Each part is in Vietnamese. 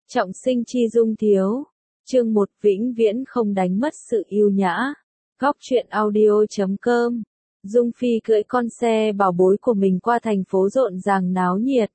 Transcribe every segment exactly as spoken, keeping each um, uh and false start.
Trọng sinh chi dung thiếu. Chương một vĩnh viễn không đánh mất sự yêu nhã. Góc truyện audio chấm com. Dung Phi cưỡi con xe bảo bối của mình qua thành phố rộn ràng náo nhiệt.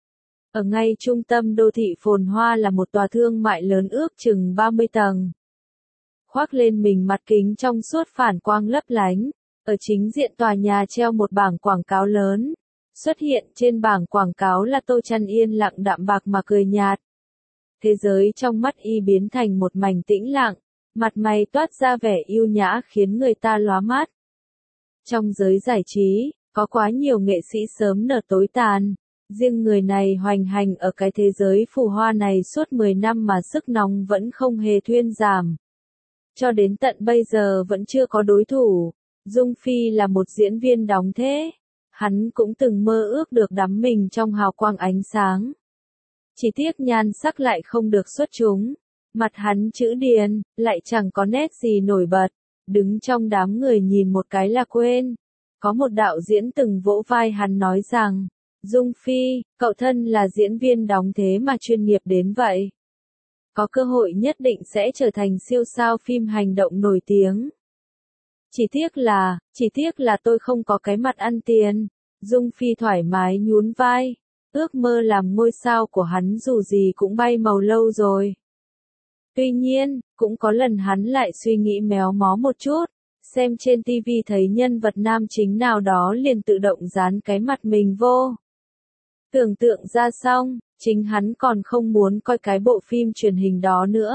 Ở ngay trung tâm đô thị phồn hoa là một tòa thương mại lớn ước chừng ba mươi tầng. Khoác lên mình mặt kính trong suốt phản quang lấp lánh. Ở chính diện tòa nhà treo một bảng quảng cáo lớn. Xuất hiện trên bảng quảng cáo là Tô Trăn yên lặng đạm bạc mà cười nhạt. Thế giới trong mắt y biến thành một mảnh tĩnh lặng, mặt mày toát ra vẻ yêu nhã khiến người ta lóa mắt. Trong giới giải trí, có quá nhiều nghệ sĩ sớm nở tối tàn, riêng người này hoành hành ở cái thế giới phù hoa này suốt mười năm mà sức nóng vẫn không hề thuyên giảm. Cho đến tận bây giờ vẫn chưa có đối thủ. Dung Phi là một diễn viên đóng thế. Hắn cũng từng mơ ước được đắm mình trong hào quang ánh sáng. Chỉ tiếc nhan sắc lại không được xuất chúng. Mặt hắn chữ điền, lại chẳng có nét gì nổi bật. Đứng trong đám người nhìn một cái là quên. Có một đạo diễn từng vỗ vai hắn nói rằng, Dung Phi, cậu thân là diễn viên đóng thế mà chuyên nghiệp đến vậy. Có cơ hội nhất định sẽ trở thành siêu sao phim hành động nổi tiếng. Chỉ tiếc là, chỉ tiếc là tôi không có cái mặt ăn tiền. Dung Phi thoải mái nhún vai. Ước mơ làm ngôi sao của hắn dù gì cũng bay màu lâu rồi. Tuy nhiên, cũng có lần hắn lại suy nghĩ méo mó một chút. Xem trên ti vi thấy nhân vật nam chính nào đó liền tự động dán cái mặt mình vô. Tưởng tượng ra xong, chính hắn còn không muốn coi cái bộ phim truyền hình đó nữa.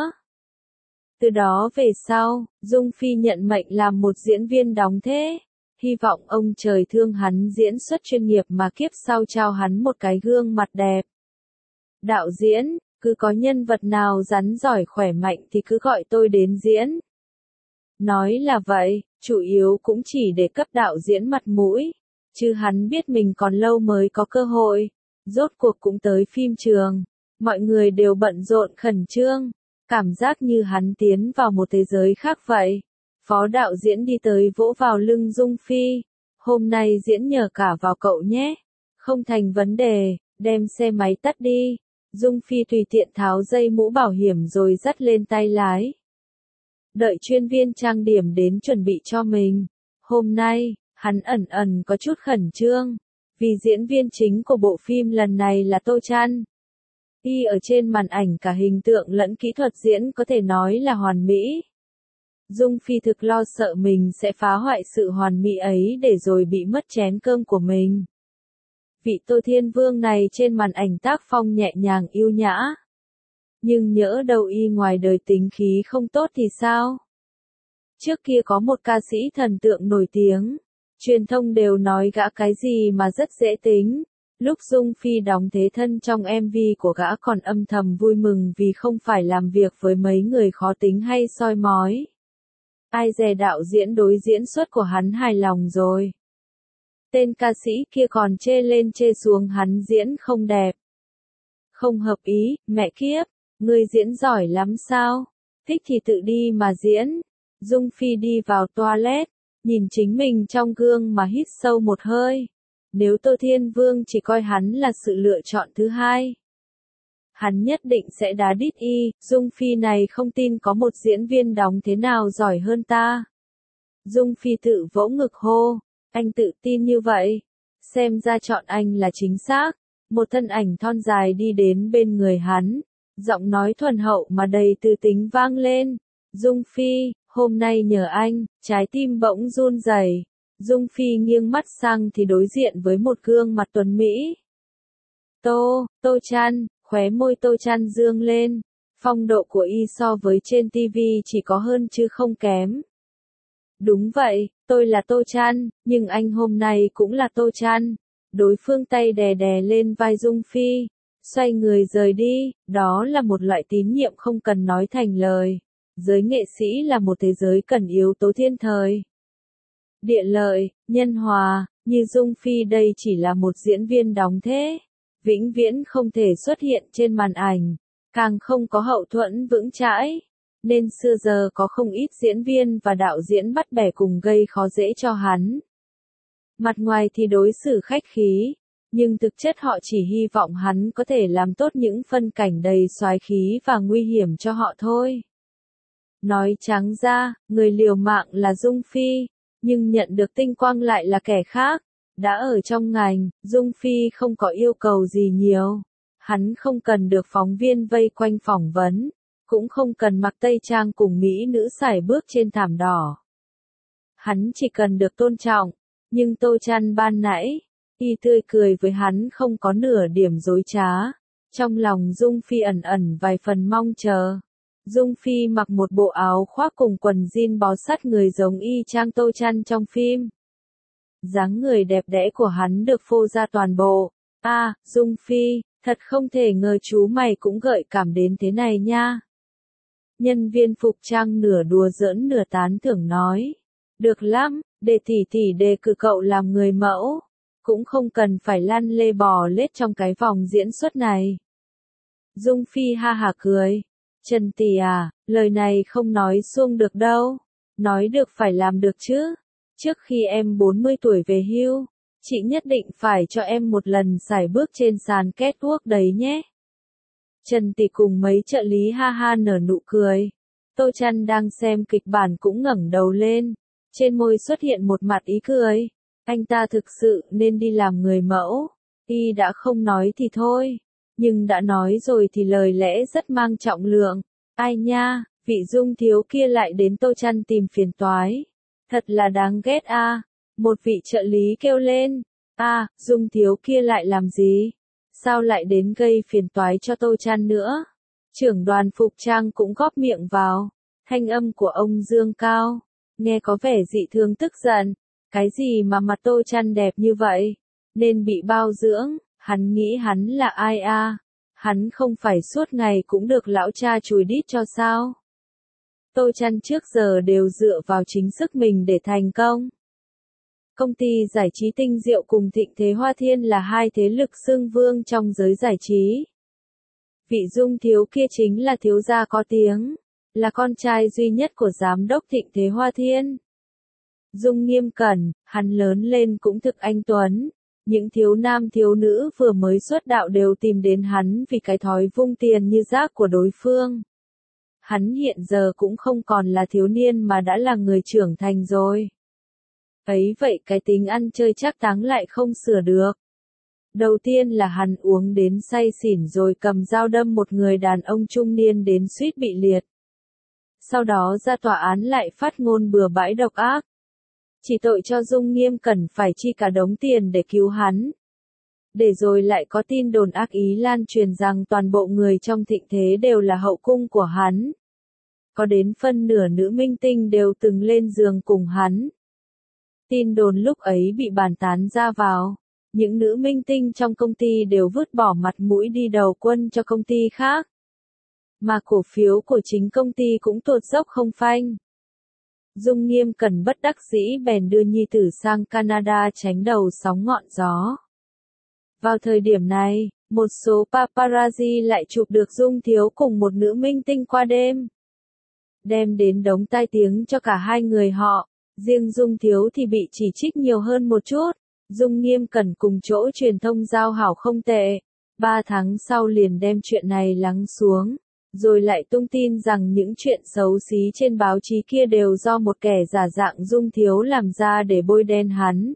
Từ đó về sau, Dung Phi nhận mệnh làm một diễn viên đóng thế. Hy vọng ông trời thương hắn diễn xuất chuyên nghiệp mà kiếp sau trao hắn một cái gương mặt đẹp. Đạo diễn, cứ có nhân vật nào rắn giỏi khỏe mạnh thì cứ gọi tôi đến diễn. Nói là vậy, chủ yếu cũng chỉ để cấp đạo diễn mặt mũi. Chứ hắn biết mình còn lâu mới có cơ hội. Rốt cuộc cũng tới phim trường. Mọi người đều bận rộn khẩn trương. Cảm giác như hắn tiến vào một thế giới khác vậy. Phó đạo diễn đi tới vỗ vào lưng Dung Phi. Hôm nay diễn nhờ cả vào cậu nhé. Không thành vấn đề, đem xe máy tắt đi. Dung Phi tùy tiện tháo dây mũ bảo hiểm rồi dắt lên tay lái. Đợi chuyên viên trang điểm đến chuẩn bị cho mình. Hôm nay, hắn ẩn ẩn có chút khẩn trương. Vì diễn viên chính của bộ phim lần này là Tô Trăn. Y ở trên màn ảnh cả hình tượng lẫn kỹ thuật diễn có thể nói là hoàn mỹ. Dung Phi thực lo sợ mình sẽ phá hoại sự hoàn mỹ ấy để rồi bị mất chén cơm của mình. Vị Tô Thiên Vương này trên màn ảnh tác phong nhẹ nhàng yêu nhã. Nhưng nhỡ đâu y ngoài đời tính khí không tốt thì sao? Trước kia có một ca sĩ thần tượng nổi tiếng. Truyền thông đều nói gã cái gì mà rất dễ tính. Lúc Dung Phi đóng thế thân trong em vê của gã còn âm thầm vui mừng vì không phải làm việc với mấy người khó tính hay soi mói. Ai dè đạo diễn đối diễn xuất của hắn hài lòng rồi. Tên ca sĩ kia còn chê lên chê xuống hắn diễn không đẹp. Không hợp ý, mẹ kiếp, người diễn giỏi lắm sao? Thích thì tự đi mà diễn. Dung Phi đi vào toilet, nhìn chính mình trong gương mà hít sâu một hơi. Nếu Tô Thiên Vương chỉ coi hắn là sự lựa chọn thứ hai, hắn nhất định sẽ đá đít y. Dung Phi này không tin có một diễn viên đóng thế nào giỏi hơn ta. Dung Phi tự vỗ ngực hô, anh tự tin như vậy. Xem ra chọn anh là chính xác. Một thân ảnh thon dài đi đến bên người hắn. Giọng nói thuần hậu mà đầy tư tính vang lên. Dung Phi, hôm nay nhờ anh, trái tim bỗng run rẩy. Dung Phi nghiêng mắt sang thì đối diện với một gương mặt tuấn mỹ. Tô, Tô Trăn, khóe môi Tô Trăn dương lên. Phong độ của y so với trên ti vi chỉ có hơn chứ không kém. Đúng vậy, tôi là Tô Trăn, nhưng anh hôm nay cũng là Tô Trăn. Đối phương tay đè đè lên vai Dung Phi. Xoay người rời đi, đó là một loại tín nhiệm không cần nói thành lời. Giới nghệ sĩ là một thế giới cần yếu tố thiên thời. Địa lợi, nhân hòa, như Dung Phi đây chỉ là một diễn viên đóng thế. Vĩnh viễn không thể xuất hiện trên màn ảnh, càng không có hậu thuẫn vững chãi. Nên xưa giờ có không ít diễn viên và đạo diễn bắt bẻ cùng gây khó dễ cho hắn. Mặt ngoài thì đối xử khách khí, nhưng thực chất họ chỉ hy vọng hắn có thể làm tốt những phân cảnh đầy soái khí và nguy hiểm cho họ thôi. Nói trắng ra, người liều mạng là Dung Phi, nhưng nhận được tinh quang lại là kẻ khác. Đã ở trong ngành, Dung Phi không có yêu cầu gì nhiều. Hắn không cần được phóng viên vây quanh phỏng vấn, cũng không cần mặc tây trang cùng mỹ nữ sải bước trên thảm đỏ. Hắn chỉ cần được tôn trọng, nhưng Tô Chăn ban nãy, y tươi cười với hắn không có nửa điểm dối trá. Trong lòng Dung Phi ẩn ẩn vài phần mong chờ. Dung Phi mặc một bộ áo khoác cùng quần jean bó sát người giống y chang Tô Chăn trong phim. Dáng người đẹp đẽ của hắn được phô ra toàn bộ. A, à, Dung Phi, thật không thể ngờ chú mày cũng gợi cảm đến thế này nha. Nhân viên phục trang nửa đùa giỡn nửa tán thưởng nói. Được lắm, để tỷ tỷ đề cử cậu làm người mẫu. Cũng không cần phải lăn lê bò lết trong cái vòng diễn xuất này. Dung Phi ha hả cười. Trần tỷ à, lời này không nói suông được đâu. Nói được phải làm được chứ. Trước khi em bốn mươi tuổi về hưu, chị nhất định phải cho em một lần sải bước trên sàn catwalk đấy nhé. Trần tỷ cùng mấy trợ lý ha ha nở nụ cười. Tô Chăn đang xem kịch bản cũng ngẩng đầu lên. Trên môi xuất hiện một mặt ý cười. Anh ta thực sự nên đi làm người mẫu. Y đã không nói thì thôi. Nhưng đã nói rồi thì lời lẽ rất mang trọng lượng. Ai nha, vị Dung thiếu kia lại đến Tô Chăn tìm phiền toái. Thật là đáng ghét a. À. Một vị trợ lý kêu lên. A, à, Dung thiếu kia lại làm gì? Sao lại đến gây phiền toái cho Tô Chăn nữa? Trưởng đoàn phục trang cũng góp miệng vào. Thanh âm của ông Dương cao. Nghe có vẻ dị thường tức giận. Cái gì mà mặt Tô Chăn đẹp như vậy? Nên bị bao dưỡng. Hắn nghĩ hắn là ai a? À? Hắn không phải suốt ngày cũng được lão cha chùi đít cho sao? Tô Chăn trước giờ đều dựa vào chính sức mình để thành công. Công ty giải trí Tinh Diệu cùng Thịnh Thế Hoa Thiên là hai thế lực xưng vương trong giới giải trí. Vị Dung thiếu kia chính là thiếu gia có tiếng, là con trai duy nhất của giám đốc Thịnh Thế Hoa Thiên. Dung nghiêm cẩn, hắn lớn lên cũng thực anh tuấn. Những thiếu nam thiếu nữ vừa mới xuất đạo đều tìm đến hắn vì cái thói vung tiền như rác của đối phương. Hắn hiện giờ cũng không còn là thiếu niên mà đã là người trưởng thành rồi. Ấy vậy cái tính ăn chơi chắc táng lại không sửa được. Đầu tiên là hắn uống đến say xỉn rồi cầm dao đâm một người đàn ông trung niên đến suýt bị liệt. Sau đó ra tòa án lại phát ngôn bừa bãi độc ác. Chỉ tội cho Dung nghiêm cẩn phải chi cả đống tiền để cứu hắn. Để rồi lại có tin đồn ác ý lan truyền rằng toàn bộ người trong Thịnh Thế đều là hậu cung của hắn. Có đến phân nửa nữ minh tinh đều từng lên giường cùng hắn. Tin đồn lúc ấy bị bàn tán ra vào. Những nữ minh tinh trong công ty đều vứt bỏ mặt mũi đi đầu quân cho công ty khác. Mà cổ phiếu của chính công ty cũng tuột dốc không phanh. Dung nghiêm cẩn bất đắc dĩ bèn đưa nhi tử sang Canada tránh đầu sóng ngọn gió. Vào thời điểm này, một số paparazzi lại chụp được Dung thiếu cùng một nữ minh tinh qua đêm. Đem đến đống tai tiếng cho cả hai người họ, riêng Dung thiếu thì bị chỉ trích nhiều hơn một chút. Dung nghiêm cẩn cùng chỗ truyền thông giao hảo không tệ. Ba tháng sau liền đem chuyện này lắng xuống. Rồi lại tung tin rằng những chuyện xấu xí trên báo chí kia đều do một kẻ giả dạng Dung thiếu làm ra để bôi đen hắn.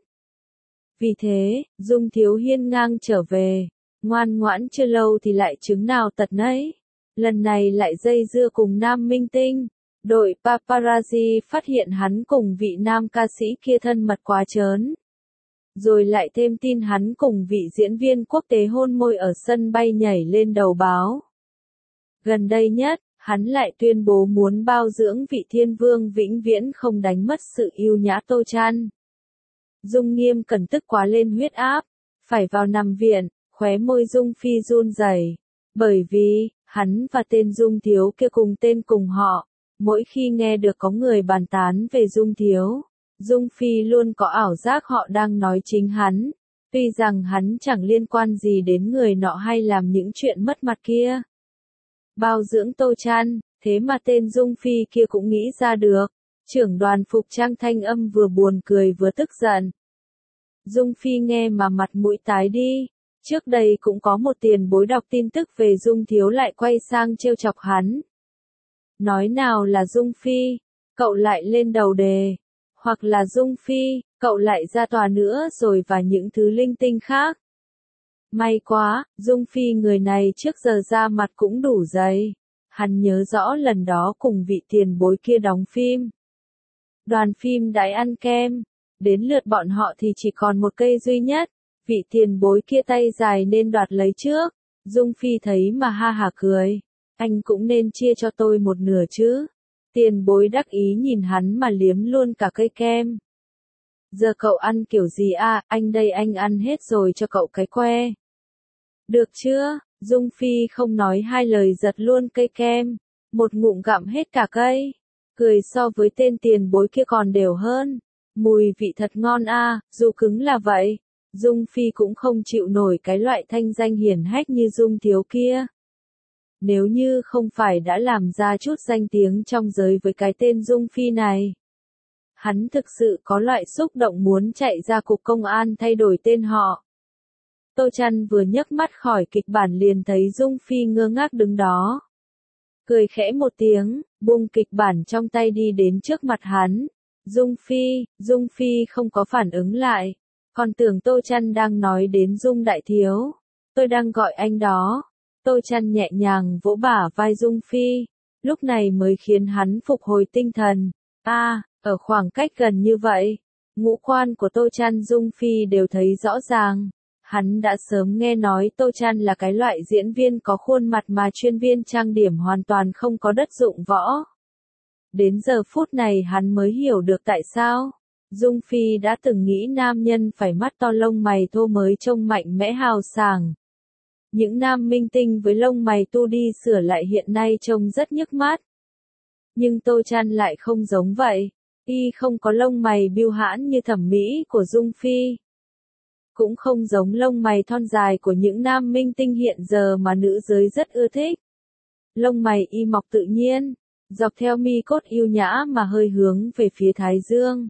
Vì thế, Dung thiếu hiên ngang trở về, ngoan ngoãn chưa lâu thì lại chứng nào tật nấy. Lần này lại dây dưa cùng nam minh tinh. Đội paparazzi phát hiện hắn cùng vị nam ca sĩ kia thân mật quá trớn. Rồi lại thêm tin hắn cùng vị diễn viên quốc tế hôn môi ở sân bay nhảy lên đầu báo. Gần đây nhất, hắn lại tuyên bố muốn bao dưỡng vị thiên vương vĩnh viễn không đánh mất sự yêu nhã Tô Chăn. Dung nghiêm cẩn tức quá lên huyết áp, phải vào nằm viện, khóe môi Dung Phi run rẩy, bởi vì, hắn và tên Dung thiếu kia cùng tên cùng họ, mỗi khi nghe được có người bàn tán về Dung thiếu, Dung Phi luôn có ảo giác họ đang nói chính hắn, tuy rằng hắn chẳng liên quan gì đến người nọ hay làm những chuyện mất mặt kia. Bao dưỡng Tô Chăn, thế mà tên Dung Phi kia cũng nghĩ ra được. Trưởng đoàn phục trang thanh âm vừa buồn cười vừa tức giận. Dung Phi nghe mà mặt mũi tái đi. Trước đây cũng có một tiền bối đọc tin tức về Dung Thiếu lại quay sang trêu chọc hắn. Nói nào là Dung Phi, cậu lại lên đầu đề. Hoặc là Dung Phi, cậu lại ra tòa nữa rồi và những thứ linh tinh khác. May quá, Dung Phi người này trước giờ ra mặt cũng đủ dày. Hắn nhớ rõ lần đó cùng vị tiền bối kia đóng phim. Đoàn phim đãi ăn kem. Đến lượt bọn họ thì chỉ còn một cây duy nhất. Vị tiền bối kia tay dài nên đoạt lấy trước. Dung Phi thấy mà ha hả cười. Anh cũng nên chia cho tôi một nửa chứ. Tiền bối đắc ý nhìn hắn mà liếm luôn cả cây kem. Giờ cậu ăn kiểu gì à, anh đây anh ăn hết rồi cho cậu cái que. Được chưa? Dung Phi không nói hai lời giật luôn cây kem. Một ngụm gặm hết cả cây. Cười so với tên tiền bối kia còn đều hơn. Mùi vị thật ngon à, dù cứng là vậy. Dung Phi cũng không chịu nổi cái loại thanh danh hiển hách như Dung Thiếu kia. Nếu như không phải đã làm ra chút danh tiếng trong giới với cái tên Dung Phi này. Hắn thực sự có loại xúc động muốn chạy ra cục công an thay đổi tên họ. Tô Chăn vừa nhấc mắt khỏi kịch bản liền thấy Dung Phi ngơ ngác đứng đó. Cười khẽ một tiếng, buông kịch bản trong tay đi đến trước mặt hắn. Dung Phi, Dung Phi không có phản ứng lại. Còn tưởng Tô Chăn đang nói đến Dung Đại Thiếu. Tôi đang gọi anh đó. Tô Chăn nhẹ nhàng vỗ bả vai Dung Phi. Lúc này mới khiến hắn phục hồi tinh thần. À, ở khoảng cách gần như vậy. Ngũ quan của Tô Chăn Dung Phi đều thấy rõ ràng. Hắn đã sớm nghe nói Tô Chăn là cái loại diễn viên có khuôn mặt mà chuyên viên trang điểm hoàn toàn không có đất dụng võ. Đến giờ phút này hắn mới hiểu được tại sao. Dung Phi đã từng nghĩ nam nhân phải mắt to lông mày thô mới trông mạnh mẽ hào sảng. Những nam minh tinh với lông mày tu đi sửa lại hiện nay trông rất nhức mắt. Nhưng Tô Chăn lại không giống vậy. Y không có lông mày biêu hãn như thẩm mỹ của Dung Phi. Cũng không giống lông mày thon dài của những nam minh tinh hiện giờ mà nữ giới rất ưa thích. Lông mày y mọc tự nhiên, dọc theo mi cốt yêu nhã mà hơi hướng về phía thái dương.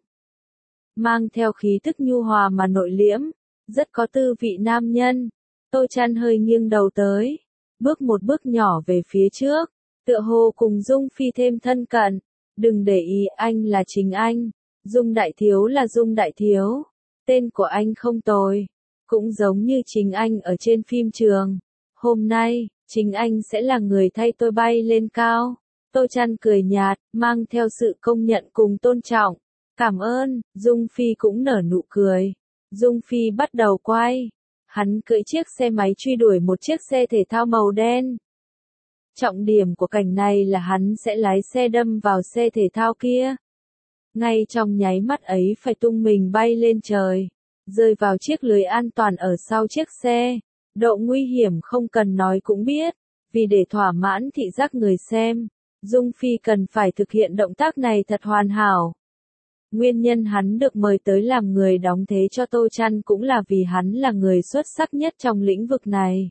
Mang theo khí tức nhu hòa mà nội liễm, rất có tư vị nam nhân. Tô Chăn hơi nghiêng đầu tới, bước một bước nhỏ về phía trước, tựa hồ cùng Dung Phi thêm thân cận. Đừng để ý, anh là chính anh. Dung Đại Thiếu là Dung Đại Thiếu. Tên của anh không tồi. Cũng giống như chính anh ở trên phim trường. Hôm nay, chính anh sẽ là người thay tôi bay lên cao. Tô Chăn cười nhạt, mang theo sự công nhận cùng tôn trọng. Cảm ơn, Dung Phi cũng nở nụ cười. Dung Phi bắt đầu quay. Hắn cưỡi chiếc xe máy truy đuổi một chiếc xe thể thao màu đen. Trọng điểm của cảnh này là hắn sẽ lái xe đâm vào xe thể thao kia. Ngay trong nháy mắt ấy phải tung mình bay lên trời, rơi vào chiếc lưới an toàn ở sau chiếc xe. Độ nguy hiểm không cần nói cũng biết, vì để thỏa mãn thị giác người xem, Dung Phi cần phải thực hiện động tác này thật hoàn hảo. Nguyên nhân hắn được mời tới làm người đóng thế cho Tô Chăn cũng là vì hắn là người xuất sắc nhất trong lĩnh vực này.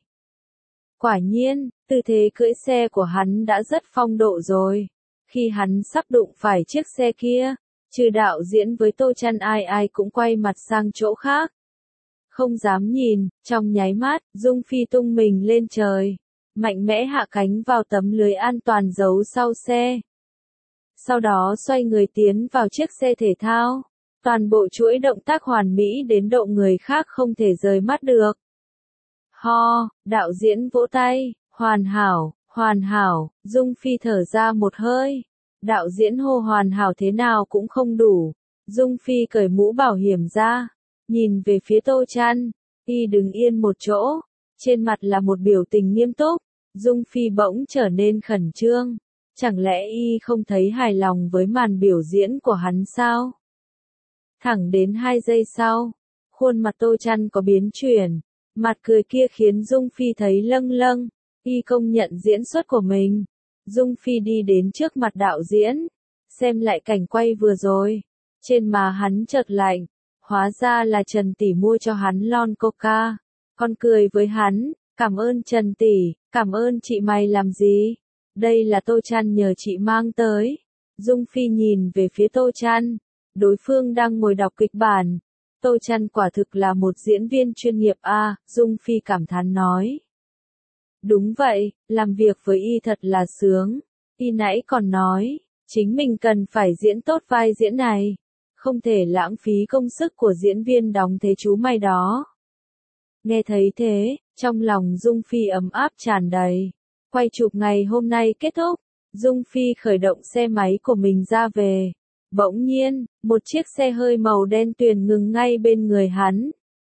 Quả nhiên, tư thế cưỡi xe của hắn đã rất phong độ rồi. Khi hắn sắp đụng phải chiếc xe kia, trừ đạo diễn với Tô Chăn ai ai cũng quay mặt sang chỗ khác. Không dám nhìn, trong nháy mắt, Dung Phi tung mình lên trời, mạnh mẽ hạ cánh vào tấm lưới an toàn giấu sau xe. Sau đó xoay người tiến vào chiếc xe thể thao. Toàn bộ chuỗi động tác hoàn mỹ đến độ người khác không thể rời mắt được. Ho, đạo diễn vỗ tay, hoàn hảo, hoàn hảo, Dung Phi thở ra một hơi. Đạo diễn hô hoàn hảo thế nào cũng không đủ. Dung Phi cởi mũ bảo hiểm ra, nhìn về phía Tô Chăn, y đứng yên một chỗ, trên mặt là một biểu tình nghiêm túc. Dung Phi bỗng trở nên khẩn trương. Chẳng lẽ y không thấy hài lòng với màn biểu diễn của hắn sao? Thẳng đến hai giây sau, khuôn mặt Tô Chăn có biến chuyển, mặt cười kia khiến Dung Phi thấy lâng lâng, y công nhận diễn xuất của mình. Dung Phi đi đến trước mặt đạo diễn, xem lại cảnh quay vừa rồi, trên má hắn chợt lạnh, hóa ra là Trần tỷ mua cho hắn lon coca. Con cười với hắn, cảm ơn Trần tỷ, cảm ơn chị mày làm gì? Đây là Tô Chăn nhờ chị mang tới. Dung Phi nhìn về phía Tô Chăn, đối phương đang ngồi đọc kịch bản. Tô Trăn quả thực là một diễn viên chuyên nghiệp a, Dung Phi cảm thán nói. Đúng vậy, làm việc với y thật là sướng. Y nãy còn nói, chính mình cần phải diễn tốt vai diễn này. Không thể lãng phí công sức của diễn viên đóng thế chú mày đó. Nghe thấy thế, trong lòng Dung Phi ấm áp tràn đầy. Quay chụp ngày hôm nay kết thúc, Dung Phi khởi động xe máy của mình ra về. Bỗng nhiên, một chiếc xe hơi màu đen tuyền ngừng ngay bên người hắn.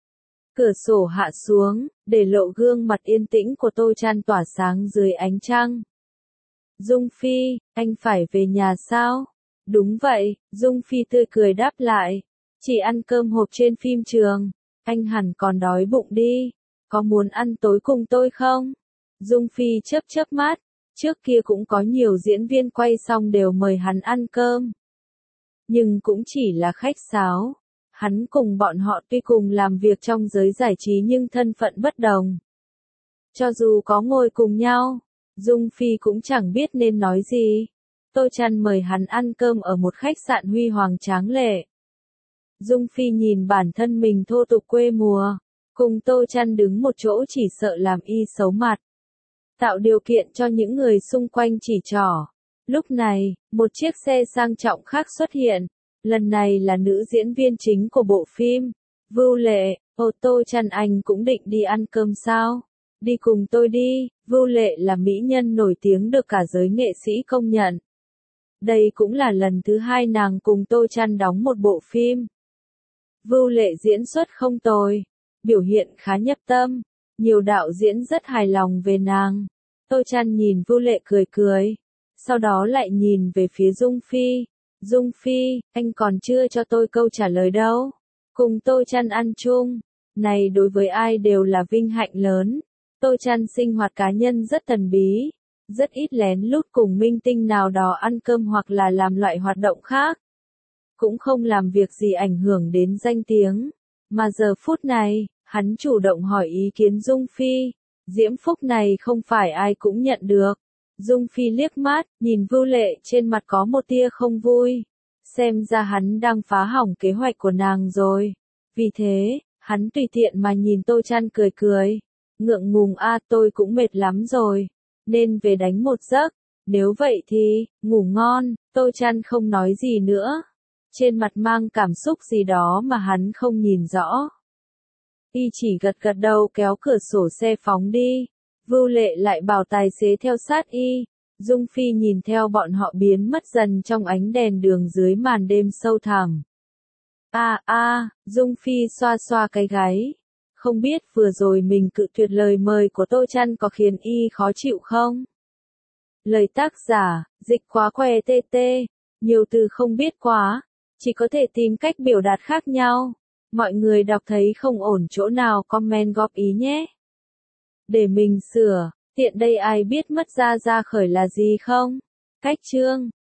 Cửa sổ hạ xuống, để lộ gương mặt yên tĩnh của Tô Trăn tỏa sáng dưới ánh trăng. Dung Phi, anh phải về nhà sao? Đúng vậy, Dung Phi tươi cười đáp lại. Chỉ ăn cơm hộp trên phim trường, anh hẳn còn đói bụng đi. Có muốn ăn tối cùng tôi không? Dung Phi chớp chớp mắt, trước kia cũng có nhiều diễn viên quay xong đều mời hắn ăn cơm. Nhưng cũng chỉ là khách sáo. Hắn cùng bọn họ tuy cùng làm việc trong giới giải trí nhưng thân phận bất đồng. Cho dù có ngồi cùng nhau, Dung Phi cũng chẳng biết nên nói gì. Tô Trăn mời hắn ăn cơm ở một khách sạn huy hoàng tráng lệ. Dung Phi nhìn bản thân mình thô tục quê mùa, cùng Tô Trăn đứng một chỗ chỉ sợ làm y xấu mặt. Tạo điều kiện cho những người xung quanh chỉ trỏ. Lúc này, một chiếc xe sang trọng khác xuất hiện. Lần này là nữ diễn viên chính của bộ phim, Vưu Lệ. Ô Tô Trăn, anh cũng định đi ăn cơm sao? Đi cùng tôi đi. Vưu Lệ là mỹ nhân nổi tiếng được cả giới nghệ sĩ công nhận. Đây cũng là lần thứ hai nàng cùng Tô Trăn đóng một bộ phim. Vưu Lệ diễn xuất không tồi, biểu hiện khá nhập tâm, nhiều đạo diễn rất hài lòng về nàng. Tô Trăn nhìn Vưu Lệ cười cười, sau đó lại nhìn về phía Dung Phi. Dung Phi, anh còn chưa cho tôi câu trả lời đâu. Cùng Tô Trăn ăn chung, này đối với ai đều là vinh hạnh lớn. Tô Trăn sinh hoạt cá nhân rất thần bí, rất ít lén lút cùng minh tinh nào đó ăn cơm hoặc là làm loại hoạt động khác. Cũng không làm việc gì ảnh hưởng đến danh tiếng. Mà giờ phút này, hắn chủ động hỏi ý kiến Dung Phi. Diễm phúc này không phải ai cũng nhận được. Dung Phi liếc mắt, nhìn Vưu Lệ, trên mặt có một tia không vui. Xem ra hắn đang phá hỏng kế hoạch của nàng rồi. Vì thế, hắn tùy tiện mà nhìn Tô Trăn cười cười. Ngượng ngùng a, tôi cũng mệt lắm rồi. Nên về đánh một giấc. Nếu vậy thì, ngủ ngon. Tô Trăn không nói gì nữa. Trên mặt mang cảm xúc gì đó mà hắn không nhìn rõ. Y chỉ gật gật đầu kéo cửa sổ xe phóng đi. Vưu Lệ lại bảo tài xế theo sát y. Dung Phi nhìn theo bọn họ biến mất dần trong ánh đèn đường dưới màn đêm sâu thẳm. A a, Dung Phi xoa xoa cái gáy. Không biết vừa rồi mình cự tuyệt lời mời của Tô Trăn có khiến y khó chịu không? Lời tác giả, dịch quá que tê tê. Nhiều từ không biết quá. Chỉ có thể tìm cách biểu đạt khác nhau. Mọi người đọc thấy không ổn chỗ nào comment góp ý nhé. Để mình sửa, tiện đây ai biết mất ra ra khởi là gì không? Cách chương